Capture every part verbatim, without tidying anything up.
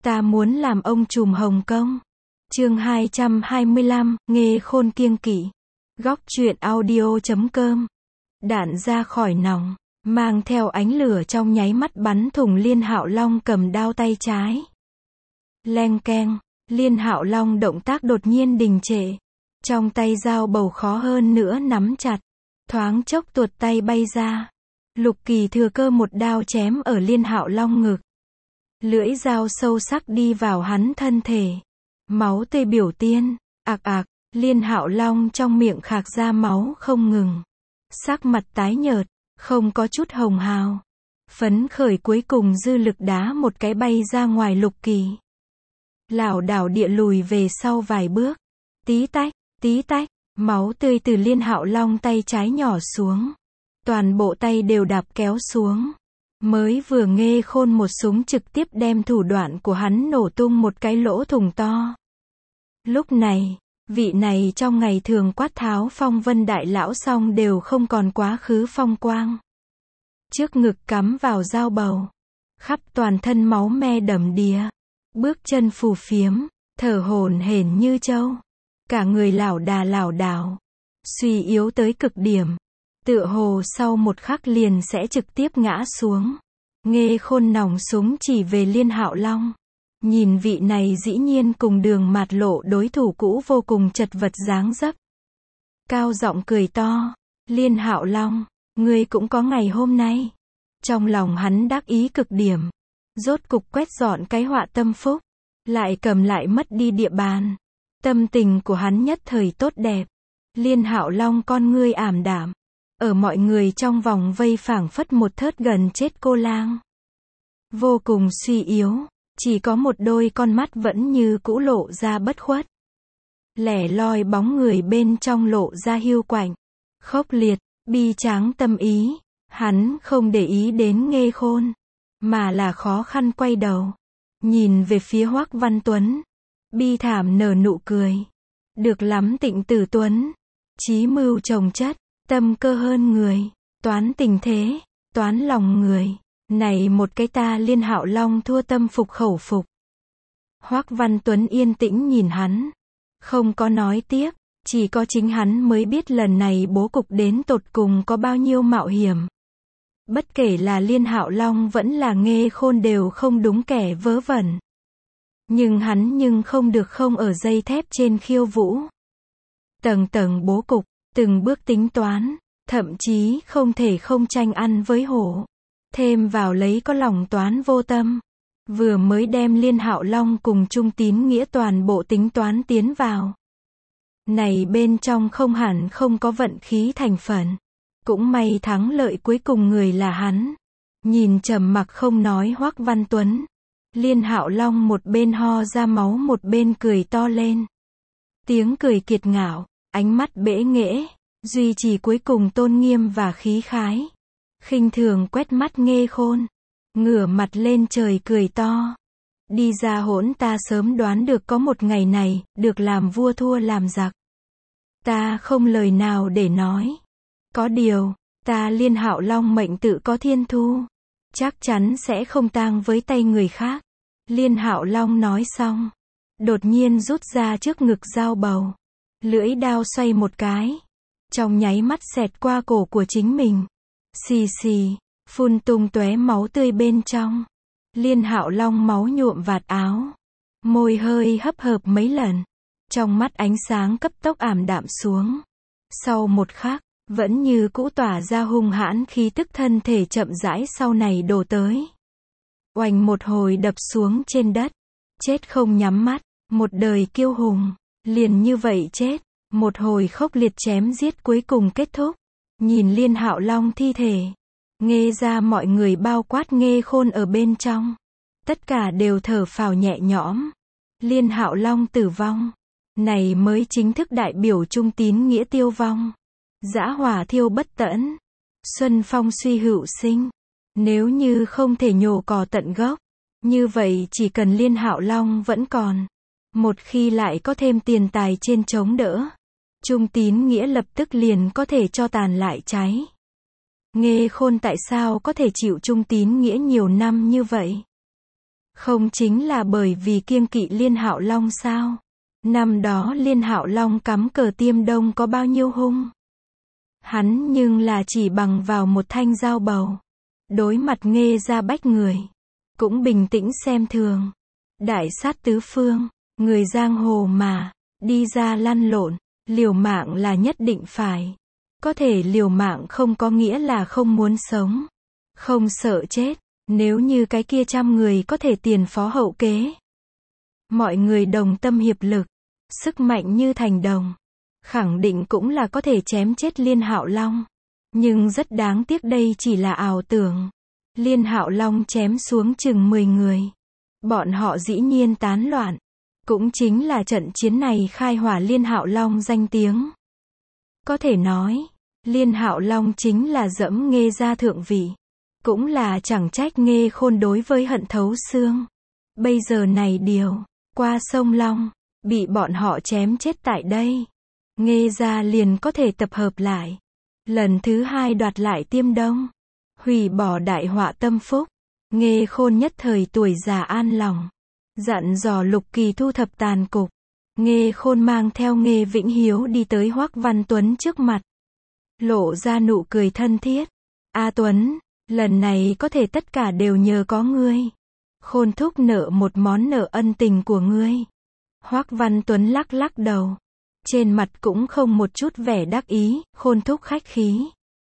Ta muốn làm ông trùm Hồng Kông. Chương hai trăm hai mươi lăm, Nghê Khôn kiêng kỵ. Góc truyện audio chấm com. Đạn ra khỏi nòng, mang theo ánh lửa trong nháy mắt bắn thủng Liên Hạo Long cầm đao tay trái. Leng keng, Liên Hạo Long động tác đột nhiên đình trệ. Trong tay dao bầu khó hơn nữa nắm chặt, thoáng chốc tuột tay bay ra. Lục Kỳ thừa cơ một đao chém ở Liên Hạo Long ngực. Lưỡi dao sâu sắc đi vào hắn thân thể. Máu tươi biểu tiên, ạc ạc, Liên Hạo Long trong miệng khạc ra máu không ngừng. Sắc mặt tái nhợt, không có chút hồng hào. Phấn khởi cuối cùng dư lực đá một cái bay ra ngoài Lục Kỳ. Lảo đảo địa lùi về sau vài bước. Tí tách, tí tách, máu tươi từ Liên Hạo Long tay trái nhỏ xuống. Toàn bộ tay đều đạp kéo xuống. Mới vừa Nghê Khôn một súng trực tiếp đem thủ đoạn của hắn nổ tung một cái lỗ thủng to. Lúc này, vị này trong ngày thường quát tháo phong vân đại lão xong đều không còn quá khứ phong quang. Trước ngực cắm vào dao bầu. Khắp toàn thân máu me đầm đìa. Bước chân phù phiếm, thở hổn hển như trâu. Cả người lảo đà lảo đảo. Suy yếu tới cực điểm. Tựa hồ sau một khắc liền sẽ trực tiếp ngã xuống. Nghê Khôn nòng súng chỉ về Liên Hạo Long. Nhìn vị này dĩ nhiên cùng Đường Mạt Lộ đối thủ cũ vô cùng chật vật dáng dấp. Cao giọng cười to. Liên Hạo Long, ngươi cũng có ngày hôm nay. Trong lòng hắn đắc ý cực điểm. Rốt cục quét dọn cái họa tâm phúc. Lại cầm lại mất đi địa bàn. Tâm tình của hắn nhất thời tốt đẹp. Liên Hạo Long con ngươi ảm đạm. Ở mọi người trong vòng vây phảng phất một thớt gần chết cô lang. Vô cùng suy yếu, chỉ có một đôi con mắt vẫn như cũ lộ ra bất khuất. Lẻ loi bóng người bên trong lộ ra hiu quạnh, khốc liệt, bi tráng tâm ý. Hắn không để ý đến Nghê Khôn, mà là khó khăn quay đầu, nhìn về phía Hoắc Văn Tuấn. Bi thảm nở nụ cười. Được lắm Tịnh Tử Tuấn. Chí mưu chồng chất. Tâm cơ hơn người, toán tình thế, toán lòng người. Này một cái ta Liên Hạo Long thua tâm phục khẩu phục. Hoắc Văn Tuấn yên tĩnh nhìn hắn. Không có nói tiếp, chỉ có chính hắn mới biết lần này bố cục đến tột cùng có bao nhiêu mạo hiểm. Bất kể là Liên Hạo Long vẫn là Nghê Khôn đều không đúng kẻ vớ vẩn. Nhưng hắn nhưng không được không ở dây thép trên khiêu vũ. Tầng tầng bố cục. Từng bước tính toán, thậm chí không thể không tranh ăn với hổ. Thêm vào lấy có lòng toán vô tâm. Vừa mới đem Liên Hạo Long cùng Trung Tín Nghĩa toàn bộ tính toán tiến vào. Này bên trong không hẳn không có vận khí thành phần. Cũng may thắng lợi cuối cùng người là hắn. Nhìn trầm mặc không nói Hoắc Văn Tuấn. Liên Hạo Long một bên ho ra máu một bên cười to lên. Tiếng cười kiệt ngạo. Ánh mắt bẽ nghễ, duy trì cuối cùng tôn nghiêm và khí khái. Khinh thường quét mắt Nghê Khôn, ngửa mặt lên trời cười to. Đi ra hỗn ta sớm đoán được có một ngày này, được làm vua thua làm giặc. Ta không lời nào để nói. Có điều, ta Liên Hạo Long mệnh tự có thiên thu. Chắc chắn sẽ không tang với tay người khác. Liên Hạo Long nói xong, đột nhiên rút ra trước ngực dao bầu. Lưỡi đao xoay một cái. Trong nháy mắt xẹt qua cổ của chính mình. Xì xì, phun tung tóe máu tươi bên trong. Liên Hạo Long máu nhuộm vạt áo. Môi hơi hấp hợp mấy lần. Trong mắt ánh sáng cấp tốc ảm đạm xuống. Sau một khắc, vẫn như cũ tỏa ra hung hãn khí tức thân thể chậm rãi sau này đổ tới. Oành một hồi đập xuống trên đất. Chết không nhắm mắt. Một đời kiêu hùng. Liền như vậy chết, một hồi khốc liệt chém giết cuối cùng kết thúc. Nhìn Liên Hạo Long thi thể, Nghê ra mọi người bao quát Nghê Khôn ở bên trong. Tất cả đều thở phào nhẹ nhõm. Liên Hạo Long tử vong. Này mới chính thức đại biểu Trung Tín Nghĩa tiêu vong. Dã hỏa thiêu bất tẫn. Xuân phong suy hữu sinh. Nếu như không thể nhổ cỏ tận gốc, như vậy chỉ cần Liên Hạo Long vẫn còn. Một khi lại có thêm tiền tài trên chống đỡ, Trung Tín Nghĩa lập tức liền có thể cho tàn lại cháy. Nghê Khôn tại sao có thể chịu Trung Tín Nghĩa nhiều năm như vậy? Không chính là bởi vì kiêng kỵ Liên Hạo Long sao? Năm đó Liên Hạo Long cắm cờ Tiêm Đông có bao nhiêu hung? Hắn nhưng là chỉ bằng vào một thanh dao bầu. Đối mặt Nghê gia bách người. Cũng bình tĩnh xem thường. Đại sát tứ phương. Người giang hồ mà. Đi ra lăn lộn. Liều mạng là nhất định phải. Có thể liều mạng không có nghĩa là không muốn sống. Không sợ chết. Nếu như cái kia trăm người có thể tiền phó hậu kế. Mọi người đồng tâm hiệp lực. Sức mạnh như thành đồng. Khẳng định cũng là có thể chém chết Liên Hạo Long. Nhưng rất đáng tiếc đây chỉ là ảo tưởng. Liên Hạo Long chém xuống chừng mười người. Bọn họ dĩ nhiên tán loạn. Cũng chính là trận chiến này khai hỏa Liên Hạo Long danh tiếng. Có thể nói, Liên Hạo Long chính là dẫm Nghê gia thượng vị. Cũng là chẳng trách Nghê Khôn đối với hận thấu xương. Bây giờ này điều, qua sông Long, bị bọn họ chém chết tại đây. Nghê gia liền có thể tập hợp lại. Lần thứ hai đoạt lại Tiêm Đông. Hủy bỏ đại họa tâm phúc. Nghê Khôn nhất thời tuổi già an lòng. Dặn dò Lục Kỳ thu thập tàn cục. Nghê Khôn mang theo Nghê Vĩnh Hiếu đi tới Hoắc Văn Tuấn trước mặt. Lộ ra nụ cười thân thiết. A Tuấn, lần này có thể tất cả đều nhờ có ngươi. Khôn thúc nợ một món nợ ân tình của ngươi. Hoắc Văn Tuấn lắc lắc đầu. Trên mặt cũng không một chút vẻ đắc ý, Khôn thúc khách khí.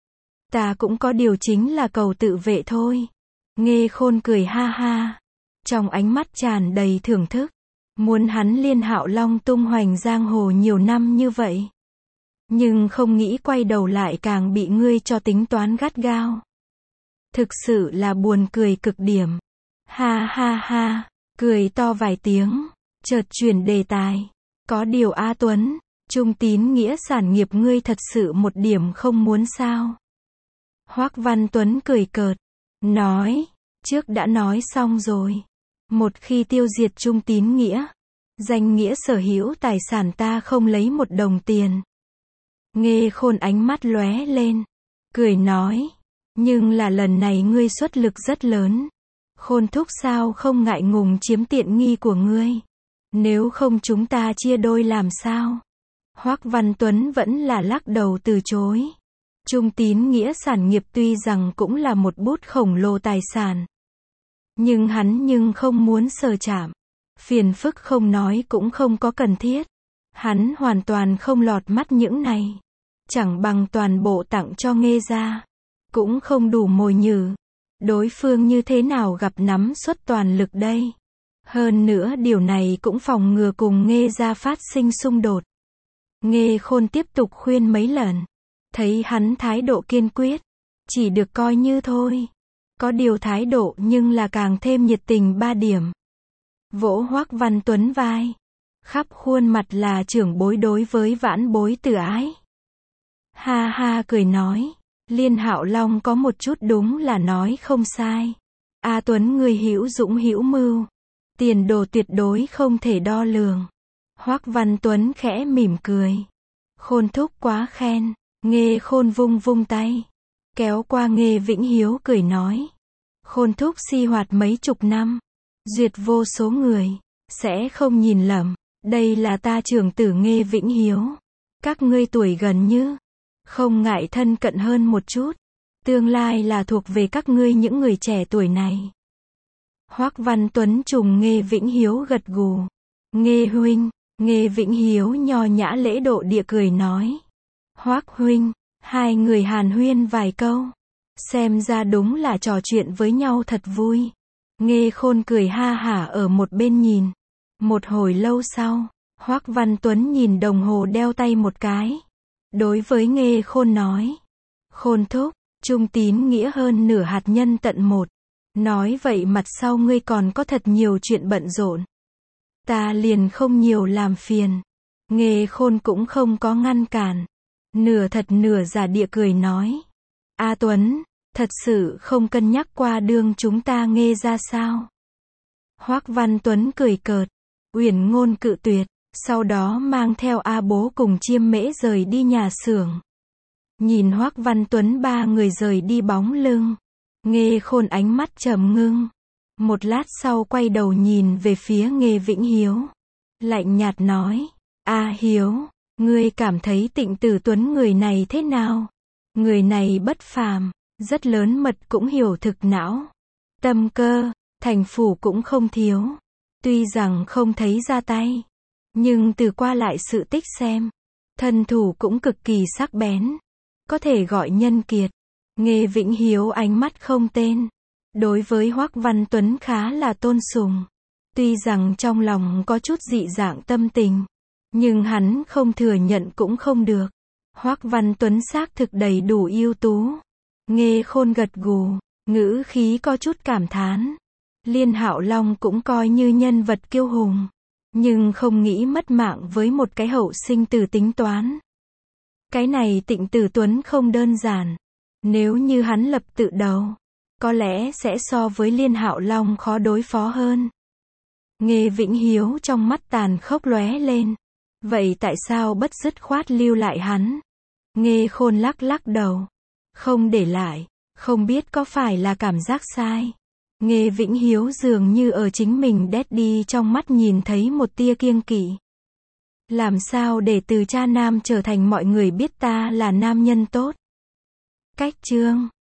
Ta cũng có điều chính là cầu tự vệ thôi. Nghê Khôn cười ha ha. Trong ánh mắt tràn đầy thưởng thức. Muốn hắn Liên Hạo Long tung hoành giang hồ nhiều năm như vậy. Nhưng không nghĩ quay đầu lại càng bị ngươi cho tính toán gắt gao. Thực sự là buồn cười cực điểm. Ha ha ha, cười to vài tiếng, chợt chuyển đề tài. Có điều A Tuấn, trung tín nghĩa sản nghiệp ngươi thật sự một điểm không muốn sao? Hoắc Văn Tuấn cười cợt, nói, trước đã nói xong rồi. Một khi tiêu diệt trung tín nghĩa, danh nghĩa sở hữu tài sản ta không lấy một đồng tiền. Nghê Khôn ánh mắt lóe lên, cười nói, nhưng là lần này ngươi xuất lực rất lớn. Khôn thúc sao không ngại ngùng chiếm tiện nghi của ngươi? Nếu không chúng ta chia đôi làm sao? Hoắc Văn Tuấn vẫn là lắc đầu từ chối. Trung tín nghĩa sản nghiệp tuy rằng cũng là một bút khổng lồ tài sản. Nhưng hắn nhưng không muốn sờ chạm. Phiền phức không nói cũng không có cần thiết. Hắn hoàn toàn không lọt mắt những này. Chẳng bằng toàn bộ tặng cho Nghê gia. Cũng không đủ mồi nhử. Đối phương như thế nào gặp nắm suất toàn lực đây? Hơn nữa điều này cũng phòng ngừa cùng Nghê gia phát sinh xung đột. Nghê Khôn tiếp tục khuyên mấy lần. Thấy hắn thái độ kiên quyết. Chỉ được coi như thôi. Có điều thái độ nhưng là càng thêm nhiệt tình ba điểm. Vỗ Hoắc Văn Tuấn vai. Khắp khuôn mặt là trưởng bối đối với vãn bối từ ái. Ha ha cười nói. Liên Hạo Long có một chút đúng là nói không sai. A Tuấn người hữu dũng hữu mưu. Tiền đồ tuyệt đối không thể đo lường. Hoắc Văn Tuấn khẽ mỉm cười. Khôn thúc quá khen. Nghê Khôn vung vung tay. Kéo qua Nghê Vĩnh Hiếu cười nói. Khôn thúc si hoạt mấy chục năm. Duyệt vô số người. Sẽ không nhìn lầm. Đây là ta trưởng tử Nghê Vĩnh Hiếu. Các ngươi tuổi gần như. Không ngại thân cận hơn một chút. Tương lai là thuộc về các ngươi những người trẻ tuổi này. Hoắc Văn Tuấn trùng Nghê Vĩnh Hiếu gật gù. Nghê huynh. Nghê Vĩnh Hiếu nho nhã lễ độ địa cười nói. Hoắc huynh. Hai người hàn huyên vài câu. Xem ra đúng là trò chuyện với nhau thật vui. Nghê Khôn cười ha hả ở một bên nhìn. Một hồi lâu sau, Hoắc Văn Tuấn nhìn đồng hồ đeo tay một cái. Đối với Nghê Khôn nói. Khôn thúc, trung tín nghĩa hơn nửa hạt nhân tận một. Nói vậy mặt sau ngươi còn có thật nhiều chuyện bận rộn. Ta liền không nhiều làm phiền. Nghê Khôn cũng không có ngăn cản. Nửa thật nửa giả địa cười nói. A Tuấn, thật sự không cân nhắc qua đương chúng ta Nghê ra sao? Hoắc Văn Tuấn cười cợt. Uyển ngôn cự tuyệt. Sau đó mang theo A Bố cùng Chiêm Mễ rời đi nhà xưởng. Nhìn Hoắc Văn Tuấn ba người rời đi bóng lưng. Nghê Khôn ánh mắt trầm ngưng. Một lát sau quay đầu nhìn về phía Nghê Vĩnh Hiếu. Lạnh nhạt nói, A Hiếu, ngươi cảm thấy Tịnh Tử Tuấn người này thế nào? Người này bất phàm, rất lớn mật cũng hiểu thực não. Tâm cơ, thành phủ cũng không thiếu. Tuy rằng không thấy ra tay, nhưng từ qua lại sự tích xem, thân thủ cũng cực kỳ sắc bén. Có thể gọi nhân kiệt. Nghê Vĩnh Hiếu ánh mắt không tên. Đối với Hoắc Văn Tuấn khá là tôn sùng. Tuy rằng trong lòng có chút dị dạng tâm tình, nhưng hắn không thừa nhận cũng không được. Hoắc Văn Tuấn xác thực đầy đủ ưu tú. Nghê Khôn gật gù, ngữ khí có chút cảm thán. Liên Hạo Long cũng coi như nhân vật kiêu hùng, nhưng không nghĩ mất mạng với một cái hậu sinh tử tính toán. Cái này Tịnh Tử Tuấn không đơn giản. Nếu như hắn lập tự đầu, có lẽ sẽ so với Liên Hạo Long khó đối phó hơn. Nghê Vĩnh Hiếu trong mắt tàn khốc lóe lên. Vậy tại sao bất dứt khoát lưu lại hắn? Nghê Khôn lắc lắc đầu. Không để lại, không biết có phải là cảm giác sai. Nghê Vĩnh Hiếu dường như ở chính mình Daddy trong mắt nhìn thấy một tia kiêng kỵ. Làm sao để từ cha nam trở thành mọi người biết ta là nam nhân tốt? Cách chương